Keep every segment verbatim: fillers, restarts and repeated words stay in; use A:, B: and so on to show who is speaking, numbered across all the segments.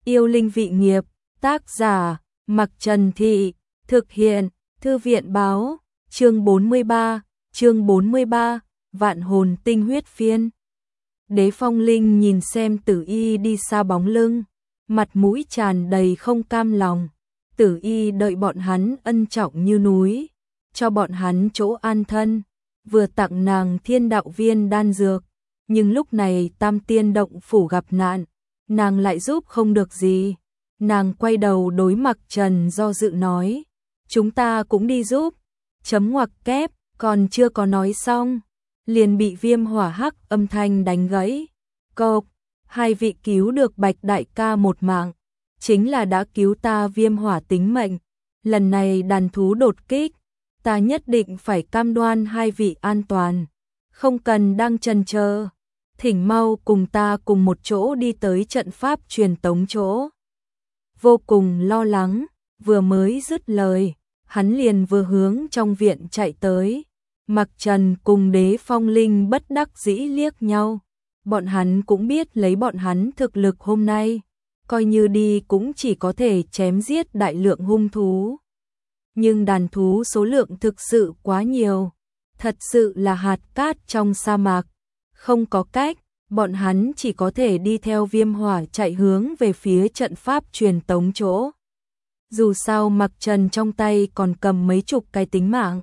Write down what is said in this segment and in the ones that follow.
A: Yêu linh vị nghiệp, tác giả, Mặc Trần Thị, thực hiện, Thư viện báo, chương bốn mươi ba, chương bốn mươi ba, Vạn hồn tinh huyết phiên. Đế Phong Linh nhìn xem Tử Y đi xa bóng lưng, mặt mũi tràn đầy không cam lòng. Tử Y đợi bọn hắn ân trọng như núi, cho bọn hắn chỗ an thân, vừa tặng nàng thiên đạo viên đan dược, nhưng lúc này Tam Tiên động phủ gặp nạn, nàng lại giúp không được gì. Nàng quay đầu đối Mặc Trần do dự nói, chúng ta cũng đi giúp, chấm ngoặc kép, còn chưa có nói xong, liền bị Viêm Hỏa Hắc âm thanh đánh gãy. Cộp, hai vị cứu được Bạch đại ca một mạng, chính là đã cứu ta Viêm Hỏa tính mệnh, lần này đàn thú đột kích, ta nhất định phải cam đoan hai vị an toàn, không cần đang chần chờ, thỉnh mau cùng ta cùng một chỗ đi tới trận pháp truyền tống chỗ. Vô cùng lo lắng, vừa mới dứt lời, hắn liền vừa hướng trong viện chạy tới. Mặc Trần cùng Đế Phong Linh bất đắc dĩ liếc nhau, bọn hắn cũng biết lấy bọn hắn thực lực hôm nay, coi như đi cũng chỉ có thể chém giết đại lượng hung thú. Nhưng đàn thú số lượng thực sự quá nhiều, thật sự là hạt cát trong sa mạc, không có cách, bọn hắn chỉ có thể đi theo Viêm Hỏa chạy hướng về phía trận pháp truyền tống chỗ. Dù sao Mặc Trần trong tay còn cầm mấy chục cái tính mạng.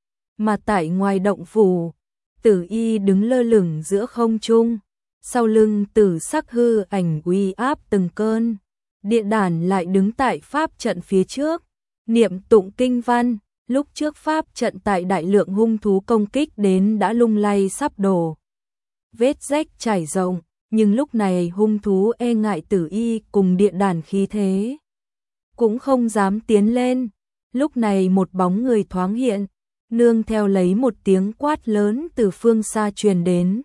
A: Mà tại ngoài động phủ, Tử Y đứng lơ lửng giữa không trung, sau lưng Tử Sắc hư ảnh uy áp từng cơn. Địa đản lại đứng tại pháp trận phía trước, niệm tụng kinh văn, lúc trước pháp trận tại đại lượng hung thú công kích đến đã lung lay sắp đổ. Vết rách trải rộng, nhưng lúc này hung thú e ngại Tử Y cùng địa đản khí thế, cũng không dám tiến lên. Lúc này một bóng người thoáng hiện, nương theo lấy một tiếng quát lớn từ phương xa truyền đến.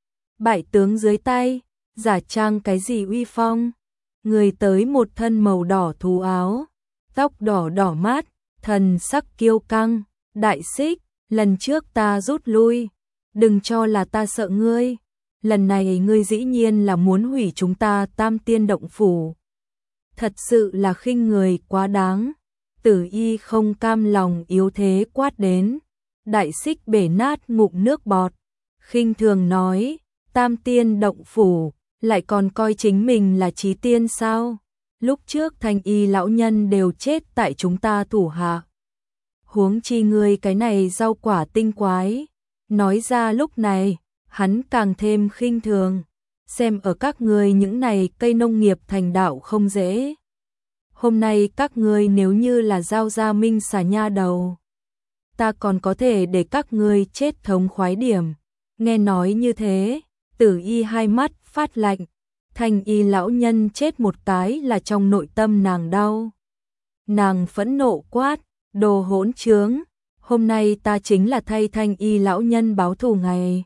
A: Bại tướng dưới tay, giả trang cái gì uy phong? Người tới một thân màu đỏ thú áo, tóc đỏ đỏ mát, thần sắc kiêu căng. Đại Xích, lần trước ta rút lui, đừng cho là ta sợ ngươi, lần này ngươi dĩ nhiên là muốn hủy chúng ta Tam Tiên động phủ. Thật sự là khinh người quá đáng. Tử Y không cam lòng yếu thế quát đến. Đại Xích bể nát ngụm nước bọt, khinh thường nói, Tam Tiên động phủ, lại còn coi chính mình là chí tiên sao? Lúc trước Thanh Y lão nhân đều chết tại chúng ta thủ hạ, huống chi ngươi cái này rau quả tinh quái. Nói ra lúc này, hắn càng thêm khinh thường, xem ở các ngươi những này cây nông nghiệp thành đạo không dễ. Hôm nay các ngươi nếu như là giao ra minh xà nha đầu, ta còn có thể để các ngươi chết thống khoái điểm. Nghe nói như thế, Tử Y hai mắt phát lạnh, Thanh Y lão nhân chết một cái là trong nội tâm nàng đau. Nàng phẫn nộ quát, đồ hỗn trướng, hôm nay ta chính là thay Thanh Y lão nhân báo thù ngày.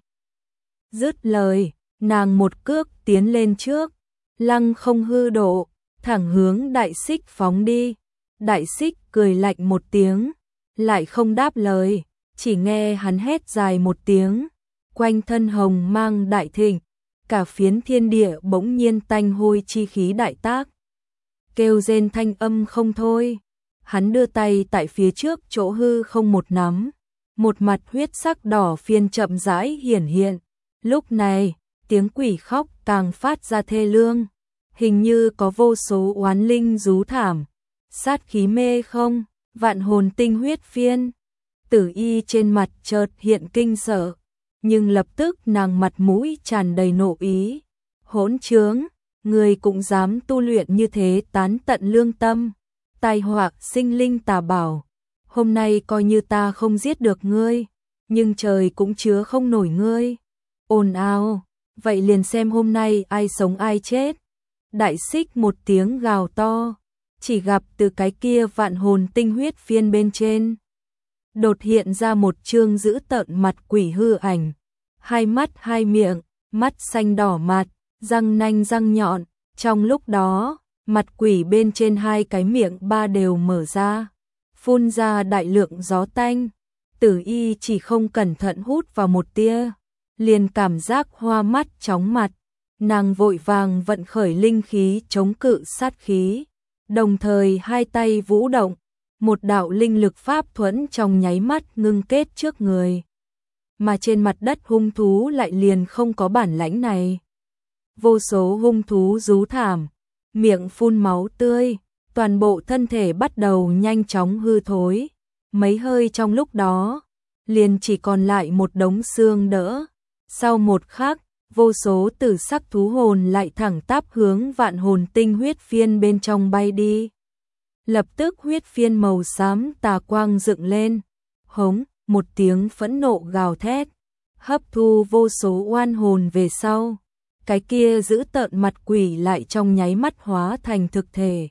A: Dứt lời, nàng một cước tiến lên trước, lăng không hư độ, thẳng hướng Đại Xích phóng đi. Đại Xích cười lạnh một tiếng, lại không đáp lời, chỉ nghe hắn hét dài một tiếng, quanh thân hồng mang đại thịnh, cả phiến thiên địa bỗng nhiên tanh hôi chi khí đại tác, kêu rên thanh âm không thôi. Hắn đưa tay tại phía trước chỗ hư không một nắm, một mặt huyết sắc đỏ phiên chậm rãi hiển hiện. Lúc này, tiếng quỷ khóc càng phát ra thê lương, hình như có vô số oán linh rú thảm. Sát khí mê không, vạn hồn tinh huyết phiên. Tử Y trên mặt chợt hiện kinh sợ, nhưng lập tức nàng mặt mũi tràn đầy nộ ý. Hỗn trướng, người cũng dám tu luyện như thế tán tận lương tâm, tai họa sinh linh tà bảo. Hôm nay coi như ta không giết được ngươi, nhưng trời cũng chứa không nổi ngươi. Ồn ào, vậy liền xem hôm nay ai sống ai chết. Đại Xích một tiếng gào to, chỉ gặp từ cái kia vạn hồn tinh huyết phiên bên trên đột hiện ra một chương dữ tợn mặt quỷ hư ảnh, hai mắt hai miệng, mắt xanh đỏ mặt, răng nanh răng nhọn. Trong lúc đó, mặt quỷ bên trên hai cái miệng ba đều mở ra, phun ra đại lượng gió tanh. Tử Y chỉ không cẩn thận hút vào một tia, liền cảm giác hoa mắt chóng mặt. nàng vội vàng vận khởi linh khí chống cự sát khí, đồng thời hai tay vũ động, một đạo linh lực pháp thuẫn trong nháy mắt ngưng kết trước người. Mà trên mặt đất hung thú lại liền không có bản lãnh này. Vô số hung thú rú thảm, miệng phun máu tươi, toàn bộ thân thể bắt đầu nhanh chóng hư thối. Mấy hơi trong lúc đó, liền chỉ còn lại một đống xương đỡ. Sau một khắc, vô số tử sắc thú hồn lại thẳng tắp hướng vạn hồn tinh huyết phiên bên trong bay đi. Lập tức huyết phiên màu xám tà quang dựng lên, hống, một tiếng phẫn nộ gào thét, hấp thu vô số oan hồn về sau. Cái kia giữ tợn mặt quỷ lại trong nháy mắt hóa thành thực thể.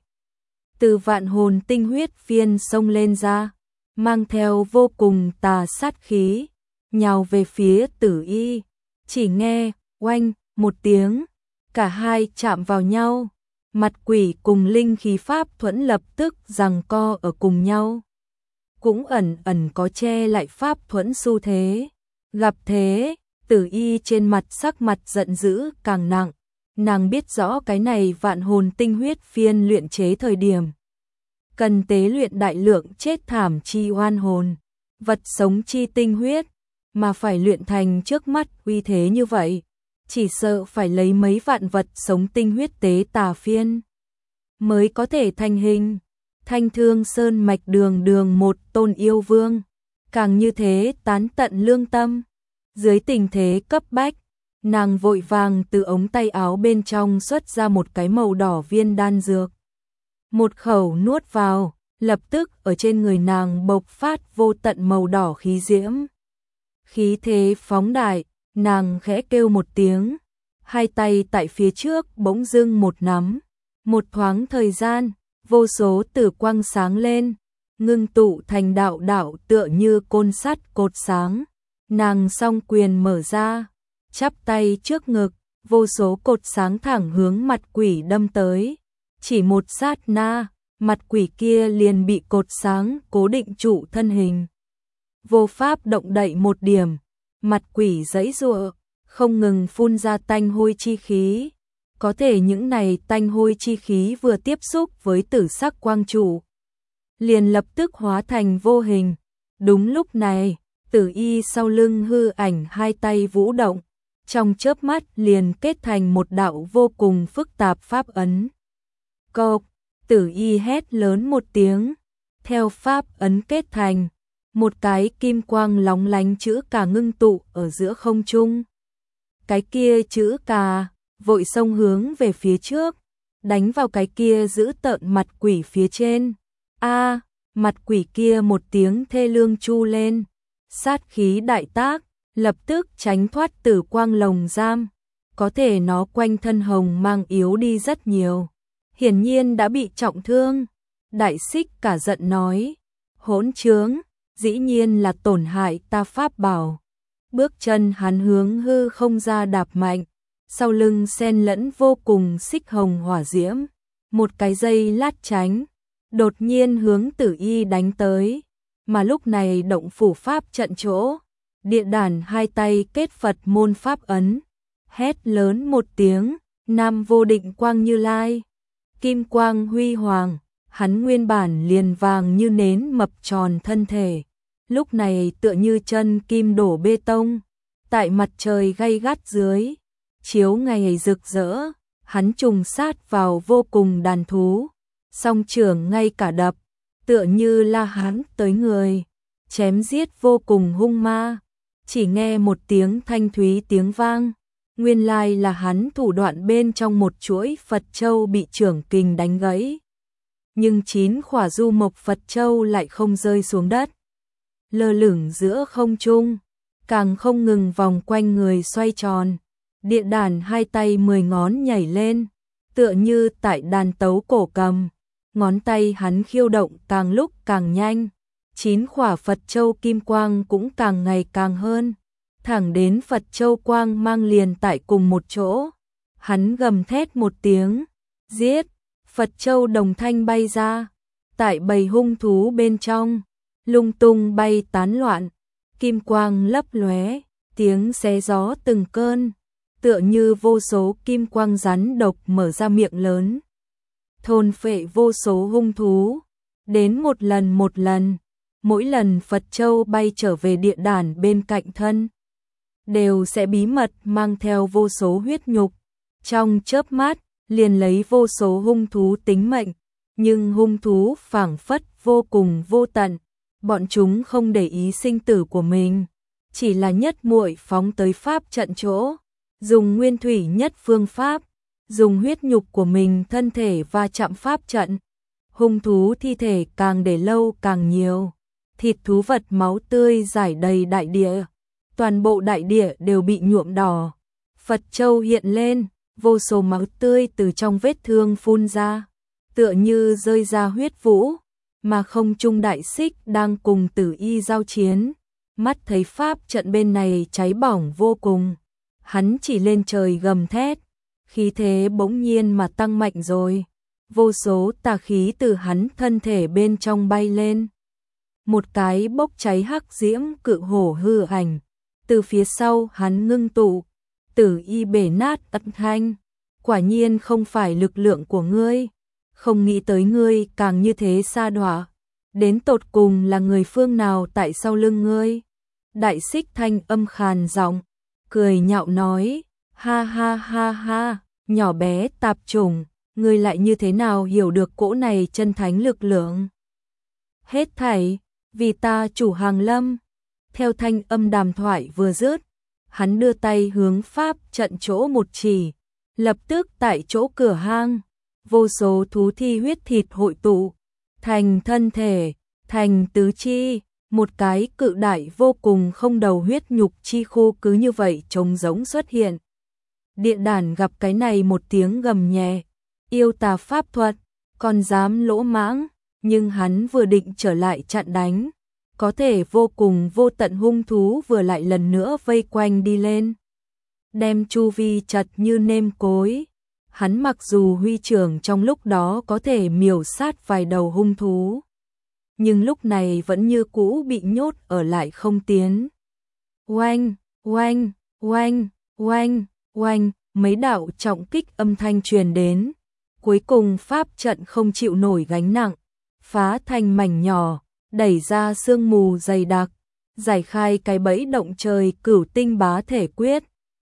A: Từ vạn hồn tinh huyết phiên xông lên ra, mang theo vô cùng tà sát khí, nhào về phía Tử Y. Chỉ nghe, oanh, một tiếng, cả hai chạm vào nhau, mặt quỷ cùng linh khí pháp thuẫn lập tức giằng co ở cùng nhau. Cũng ẩn ẩn có che lại pháp thuẫn xu thế. Gặp thế, Tử Y trên mặt sắc mặt giận dữ càng nặng, nàng biết rõ cái này vạn hồn tinh huyết phiên luyện chế thời điểm. Cần tế luyện đại lượng chết thảm chi oan hồn, vật sống chi tinh huyết, mà phải luyện thành trước mắt uy thế như vậy. Chỉ sợ phải lấy mấy vạn vật sống tinh huyết tế tà phiên mới có thể thành hình. Thanh Thương Sơn mạch đường đường một tôn yêu vương, càng như thế tán tận lương tâm. Dưới tình thế cấp bách, nàng vội vàng từ ống tay áo bên trong xuất ra một cái màu đỏ viên đan dược. Một khẩu nuốt vào, lập tức ở trên người nàng bộc phát vô tận màu đỏ khí diễm. Khí thế phóng đại, nàng khẽ kêu một tiếng, hai tay tại phía trước bỗng dưng một nắm. Một thoáng thời gian, vô số tử quang sáng lên, ngưng tụ thành đạo đạo tựa như côn sắt cột sáng. Nàng song quyền mở ra, chắp tay trước ngực, vô số cột sáng thẳng hướng mặt quỷ đâm tới. Chỉ một sát na, mặt quỷ kia liền bị cột sáng cố định trụ thân hình. Vô pháp động đậy một điểm, mặt quỷ giãy giụa, không ngừng phun ra tanh hôi chi khí. Có thể những này tanh hôi chi khí vừa tiếp xúc với tử sắc quang trụ, liền lập tức hóa thành vô hình. Đúng lúc này, Tử Y sau lưng hư ảnh hai tay vũ động, trong chớp mắt liền kết thành một đạo vô cùng phức tạp pháp ấn. Cộp, Tử Y hét lớn một tiếng, theo pháp ấn kết thành, một cái kim quang lóng lánh chữ cà ngưng tụ ở giữa không trung. Cái kia chữ cà vội xông hướng về phía trước, đánh vào cái kia giữ tợn mặt quỷ phía trên. A, mặt quỷ kia một tiếng thê lương chu lên, sát khí đại tác, lập tức tránh thoát tử quang lồng giam. Có thể nó quanh thân hồng mang yếu đi rất nhiều, hiển nhiên đã bị trọng thương. Đại Xích cả giận nói, hỗn trướng, dĩ nhiên là tổn hại ta pháp bảo. Bước chân hắn hướng hư không ra đạp mạnh, sau lưng xen lẫn vô cùng xích hồng hỏa diễm, một cái dây lát tránh, đột nhiên hướng Tử Y đánh tới. Mà lúc này động phủ pháp trận chỗ, địa đàn hai tay kết Phật môn pháp ấn, hét lớn một tiếng, Nam Vô Định Quang Như Lai, kim quang huy hoàng, hắn nguyên bản liền vàng như nến mập tròn thân thể, lúc này tựa như chân kim đổ bê tông, tại mặt trời gay gắt dưới, chiếu ngày rực rỡ, hắn trùng sát vào vô cùng đàn thú, song trưởng ngay cả đập, tựa như la hán tới người, chém giết vô cùng hung ma. Chỉ nghe một tiếng thanh thúy tiếng vang, nguyên lai là hắn thủ đoạn bên trong một chuỗi Phật châu bị trưởng kình đánh gãy. Nhưng chín khỏa du mộc Phật châu lại không rơi xuống đất, lơ lửng giữa không trung, càng không ngừng vòng quanh người xoay tròn. Địa đàn hai tay mười ngón nhảy lên, tựa như tại đàn tấu cổ cầm, ngón tay hắn khiêu động càng lúc càng nhanh, chín khỏa Phật châu kim quang cũng càng ngày càng hơn, thẳng đến Phật châu quang mang liền tại cùng một chỗ. Hắn gầm thét một tiếng, giết, Phật châu đồng thanh bay ra, tại bầy hung thú bên trong, lung tung bay tán loạn, kim quang lấp lóe, tiếng xé gió từng cơn. tựa như vô số kim quang rắn độc mở ra miệng lớn, thôn phệ vô số hung thú, đến một lần một lần, mỗi lần Phật Châu bay trở về địa đàn bên cạnh thân, đều sẽ bí mật mang theo vô số huyết nhục, trong chớp mắt, liền lấy vô số hung thú tính mệnh, nhưng hung thú phảng phất vô cùng vô tận, bọn chúng không để ý sinh tử của mình, chỉ là nhất muội phóng tới pháp trận chỗ, dùng nguyên thủy nhất phương pháp, dùng huyết nhục của mình thân thể va chạm pháp trận. Hung thú thi thể càng để lâu càng nhiều, thịt thú vật máu tươi rải đầy đại địa, toàn bộ đại địa đều bị nhuộm đỏ. Phật Châu hiện lên, vô số máu tươi từ trong vết thương phun ra, tựa như rơi ra huyết vũ, mà không trung đại xích đang cùng Tử Y giao chiến, mắt thấy pháp trận bên này cháy bỏng vô cùng, hắn chỉ lên trời gầm thét, khí thế bỗng nhiên mà tăng mạnh rồi, vô số tà khí từ hắn thân thể bên trong bay lên. Một cái bốc cháy hắc diễm cự hổ hư ảnh, từ phía sau hắn ngưng tụ, Tử Y bể nát tận thanh, quả nhiên không phải lực lượng của ngươi, không nghĩ tới ngươi càng như thế sa đọa, đến tột cùng là người phương nào tại sau lưng ngươi. Đại xích thanh âm khàn giọng, cười nhạo nói, ha ha ha ha, nhỏ bé tạp chủng, ngươi lại như thế nào hiểu được cỗ này chân thánh lực lượng? Hết thảy, vì ta chủ hàng lâm. Theo thanh âm đàm thoại vừa dứt, hắn đưa tay hướng pháp trận chỗ một chỉ, lập tức tại chỗ cửa hang, vô số thú thi huyết thịt hội tụ, thành thân thể, thành tứ chi, một cái cự đại vô cùng không đầu huyết nhục chi khu cứ như vậy trống rỗng xuất hiện. Địa đàn gặp cái này một tiếng gầm nhẹ, yêu tà pháp thuật, còn dám lỗ mãng, nhưng hắn vừa định trở lại chặn đánh, có thể vô cùng vô tận hung thú vừa lại lần nữa vây quanh đi lên, đem chu vi chật như nêm cối. Hắn mặc dù huy trưởng trong lúc đó có thể miểu sát vài đầu hung thú, nhưng lúc này vẫn như cũ bị nhốt ở lại không tiến. Oanh, oanh, oanh, oanh, oanh, mấy đạo trọng kích âm thanh truyền đến, cuối cùng pháp trận không chịu nổi gánh nặng, phá thành mảnh nhỏ, đẩy ra sương mù dày đặc, giải khai cái bẫy động trời cửu tinh bá thể quyết.